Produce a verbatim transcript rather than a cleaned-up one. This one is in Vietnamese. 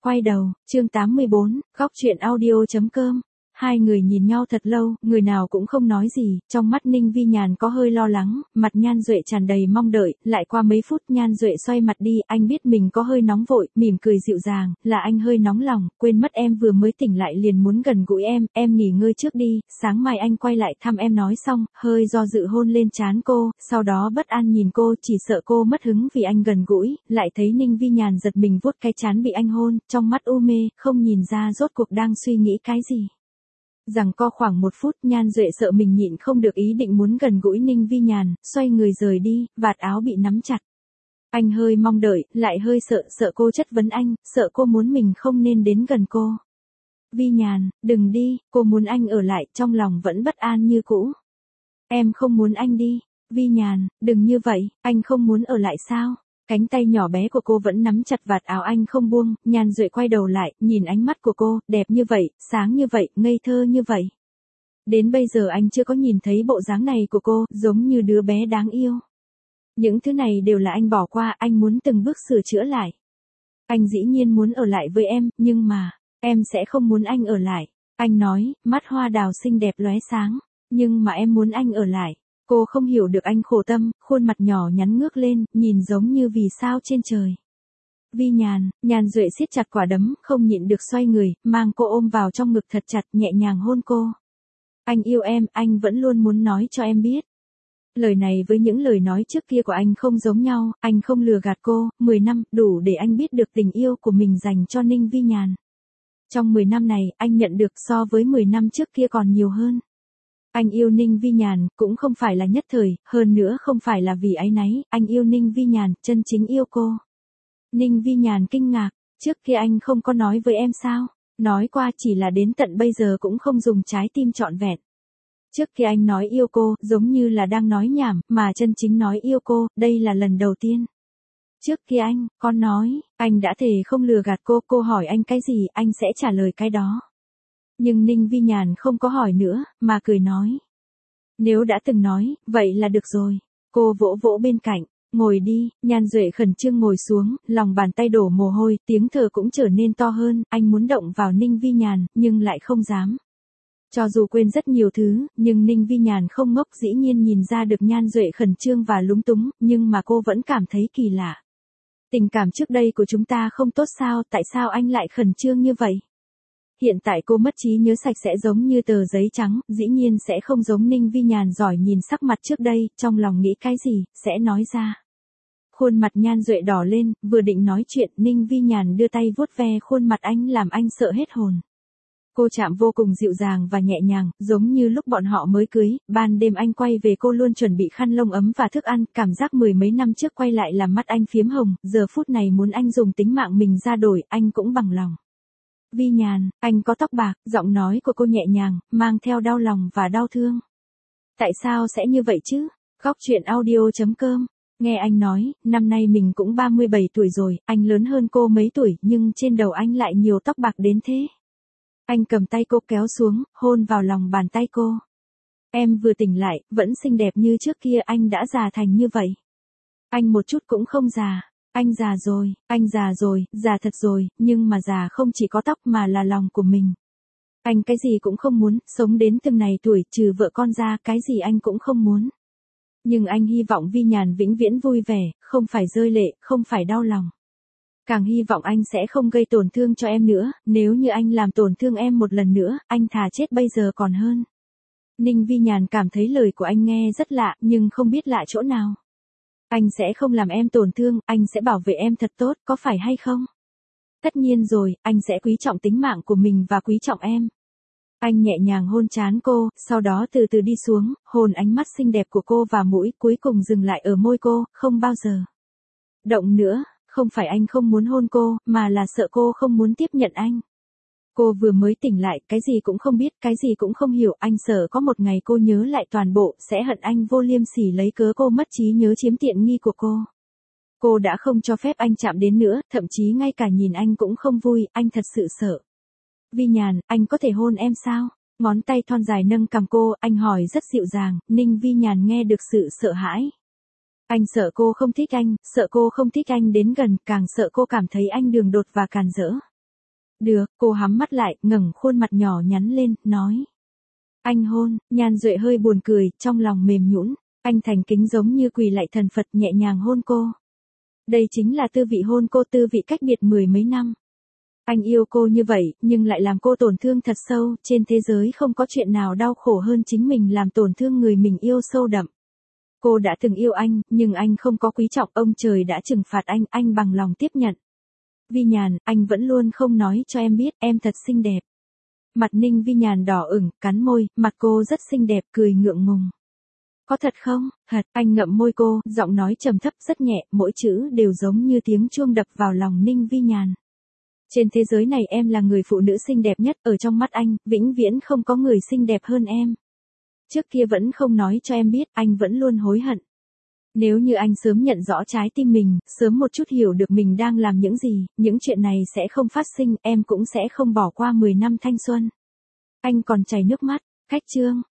Quay đầu, chương tám mươi bốn, góc chuyện audio chấm com. Hai người nhìn nhau thật lâu, người nào cũng không nói gì, trong mắt Ninh Vi Nhàn có hơi lo lắng, mặt Nhan Duệ tràn đầy mong đợi, lại qua mấy phút Nhan Duệ xoay mặt đi, anh biết mình có hơi nóng vội, mỉm cười dịu dàng, là anh hơi nóng lòng, quên mất em vừa mới tỉnh lại liền muốn gần gũi em, em nghỉ ngơi trước đi, sáng mai anh quay lại thăm em nói xong, hơi do dự hôn lên trán cô, sau đó bất an nhìn cô, chỉ sợ cô mất hứng vì anh gần gũi, lại thấy Ninh Vi Nhàn giật mình vuốt cái trán bị anh hôn, trong mắt u mê, không nhìn ra rốt cuộc đang suy nghĩ cái gì. Rằng co khoảng một phút Nhan Duệ sợ mình nhịn không được ý định muốn gần gũi Ninh Vi Nhàn, xoay người rời đi, vạt áo bị nắm chặt. Anh hơi mong đợi, lại hơi sợ, sợ cô chất vấn anh, sợ cô muốn mình không nên đến gần cô. Vi Nhàn, đừng đi, cô muốn anh ở lại, trong lòng vẫn bất an như cũ. Em không muốn anh đi. Vi Nhàn, đừng như vậy, anh không muốn ở lại sao? Cánh tay nhỏ bé của cô vẫn nắm chặt vạt áo anh không buông, Nhan Duệ quay đầu lại, nhìn ánh mắt của cô, đẹp như vậy, sáng như vậy, ngây thơ như vậy. Đến bây giờ anh chưa có nhìn thấy bộ dáng này của cô, giống như đứa bé đáng yêu. Những thứ này đều là anh bỏ qua, anh muốn từng bước sửa chữa lại. Anh dĩ nhiên muốn ở lại với em, nhưng mà, em sẽ không muốn anh ở lại. Anh nói, mắt hoa đào xinh đẹp lóe sáng, nhưng mà em muốn anh ở lại. Cô không hiểu được anh khổ tâm, khuôn mặt nhỏ nhắn ngước lên, nhìn giống như vì sao trên trời. Vi Nhàn, Nhan Duệ siết chặt quả đấm, không nhịn được xoay người, mang cô ôm vào trong ngực thật chặt, nhẹ nhàng hôn cô. Anh yêu em, anh vẫn luôn muốn nói cho em biết. Lời này với những lời nói trước kia của anh không giống nhau, anh không lừa gạt cô, mười năm, đủ để anh biết được tình yêu của mình dành cho Ninh Vi Nhàn. Trong mười năm này, anh nhận được so với mười năm trước kia còn nhiều hơn. Anh yêu Ninh Vi Nhàn, cũng không phải là nhất thời, hơn nữa không phải là vì áy náy, anh yêu Ninh Vi Nhàn, chân chính yêu cô. Ninh Vi Nhàn kinh ngạc, trước kia anh không có nói với em sao? Nói qua chỉ là đến tận bây giờ cũng không dùng trái tim trọn vẹn. Trước kia anh nói yêu cô, giống như là đang nói nhảm, mà chân chính nói yêu cô, đây là lần đầu tiên. Trước kia anh, con nói, anh đã thề không lừa gạt cô, cô hỏi anh cái gì, anh sẽ trả lời cái đó. Nhưng Ninh Vi Nhàn không có hỏi nữa, mà cười nói. Nếu đã từng nói, vậy là được rồi. Cô vỗ vỗ bên cạnh, ngồi đi, Nhan Duệ khẩn trương ngồi xuống, lòng bàn tay đổ mồ hôi, tiếng thở cũng trở nên to hơn, anh muốn động vào Ninh Vi Nhàn, nhưng lại không dám. Cho dù quên rất nhiều thứ, nhưng Ninh Vi Nhàn không ngốc dĩ nhiên nhìn ra được Nhan Duệ khẩn trương và lúng túng, nhưng mà cô vẫn cảm thấy kỳ lạ. Tình cảm trước đây của chúng ta không tốt sao, tại sao anh lại khẩn trương như vậy? Hiện tại cô mất trí nhớ sạch sẽ giống như tờ giấy trắng, dĩ nhiên sẽ không giống Ninh Vi Nhàn giỏi nhìn sắc mặt trước đây, trong lòng nghĩ cái gì, sẽ nói ra. Khuôn mặt Nhan Duệ đỏ lên, vừa định nói chuyện, Ninh Vi Nhàn đưa tay vuốt ve khuôn mặt anh làm anh sợ hết hồn. Cô chạm vô cùng dịu dàng và nhẹ nhàng, giống như lúc bọn họ mới cưới, ban đêm anh quay về cô luôn chuẩn bị khăn lông ấm và thức ăn, cảm giác mười mấy năm trước quay lại làm mắt anh phiếm hồng, giờ phút này muốn anh dùng tính mạng mình ra đổi, anh cũng bằng lòng. Vi Nhàn, anh có tóc bạc, giọng nói của cô nhẹ nhàng, mang theo đau lòng và đau thương. Tại sao sẽ như vậy chứ? Góc chuyện audio chấm com. Nghe anh nói, năm nay mình cũng ba mươi bảy tuổi rồi, anh lớn hơn cô mấy tuổi, nhưng trên đầu anh lại nhiều tóc bạc đến thế. Anh cầm tay cô kéo xuống, hôn vào lòng bàn tay cô. Em vừa tỉnh lại, vẫn xinh đẹp như trước kia, anh đã già thành như vậy. Anh một chút cũng không già. Anh già rồi, anh già rồi, già thật rồi, nhưng mà già không chỉ có tóc mà là lòng của mình. Anh cái gì cũng không muốn, sống đến từng này tuổi, trừ vợ con ra, cái gì anh cũng không muốn. Nhưng anh hy vọng Vi Nhàn vĩnh viễn vui vẻ, không phải rơi lệ, không phải đau lòng. Càng hy vọng anh sẽ không gây tổn thương cho em nữa, nếu như anh làm tổn thương em một lần nữa, anh thà chết bây giờ còn hơn. Ninh Vi Nhàn cảm thấy lời của anh nghe rất lạ, nhưng không biết lạ chỗ nào. Anh sẽ không làm em tổn thương, anh sẽ bảo vệ em thật tốt, có phải hay không? Tất nhiên rồi, anh sẽ quý trọng tính mạng của mình và quý trọng em. Anh nhẹ nhàng hôn trán cô, sau đó từ từ đi xuống, hôn ánh mắt xinh đẹp của cô vào mũi, cuối cùng dừng lại ở môi cô, không bao giờ động nữa, không phải anh không muốn hôn cô, mà là sợ cô không muốn tiếp nhận anh. Cô vừa mới tỉnh lại, cái gì cũng không biết, cái gì cũng không hiểu, anh sợ có một ngày cô nhớ lại toàn bộ, sẽ hận anh vô liêm sỉ lấy cớ cô mất trí nhớ chiếm tiện nghi của cô. Cô đã không cho phép anh chạm đến nữa, thậm chí ngay cả nhìn anh cũng không vui, anh thật sự sợ. Vi Nhàn, anh có thể hôn em sao? Ngón tay thon dài nâng cằm cô, anh hỏi rất dịu dàng, Ninh Vi Nhàn nghe được sự sợ hãi. Anh sợ cô không thích anh, sợ cô không thích anh đến gần, càng sợ cô cảm thấy anh đường đột và càn rỡ. Được, cô hắm mắt lại, ngẩng khuôn mặt nhỏ nhắn lên, nói. Anh hôn, Nhan Duệ hơi buồn cười, trong lòng mềm nhũn, anh thành kính giống như quỳ lạy thần Phật nhẹ nhàng hôn cô. Đây chính là tư vị hôn cô, tư vị cách biệt mười mấy năm. Anh yêu cô như vậy, nhưng lại làm cô tổn thương thật sâu, trên thế giới không có chuyện nào đau khổ hơn chính mình làm tổn thương người mình yêu sâu đậm. Cô đã từng yêu anh, nhưng anh không có quý trọng, ông trời đã trừng phạt anh, anh bằng lòng tiếp nhận. Vi Nhàn, anh vẫn luôn không nói cho em biết, em thật xinh đẹp. Mặt Ninh Vi Nhàn đỏ ửng, cắn môi, mặt cô rất xinh đẹp, cười ngượng ngùng. Có thật không? Thật, anh ngậm môi cô, giọng nói trầm thấp rất nhẹ, mỗi chữ đều giống như tiếng chuông đập vào lòng Ninh Vi Nhàn. Trên thế giới này em là người phụ nữ xinh đẹp nhất, ở trong mắt anh, vĩnh viễn không có người xinh đẹp hơn em. Trước kia vẫn không nói cho em biết, anh vẫn luôn hối hận. Nếu như anh sớm nhận rõ trái tim mình, sớm một chút hiểu được mình đang làm những gì, những chuyện này sẽ không phát sinh, em cũng sẽ không bỏ qua mười năm thanh xuân. Anh còn chảy nước mắt, khách trương.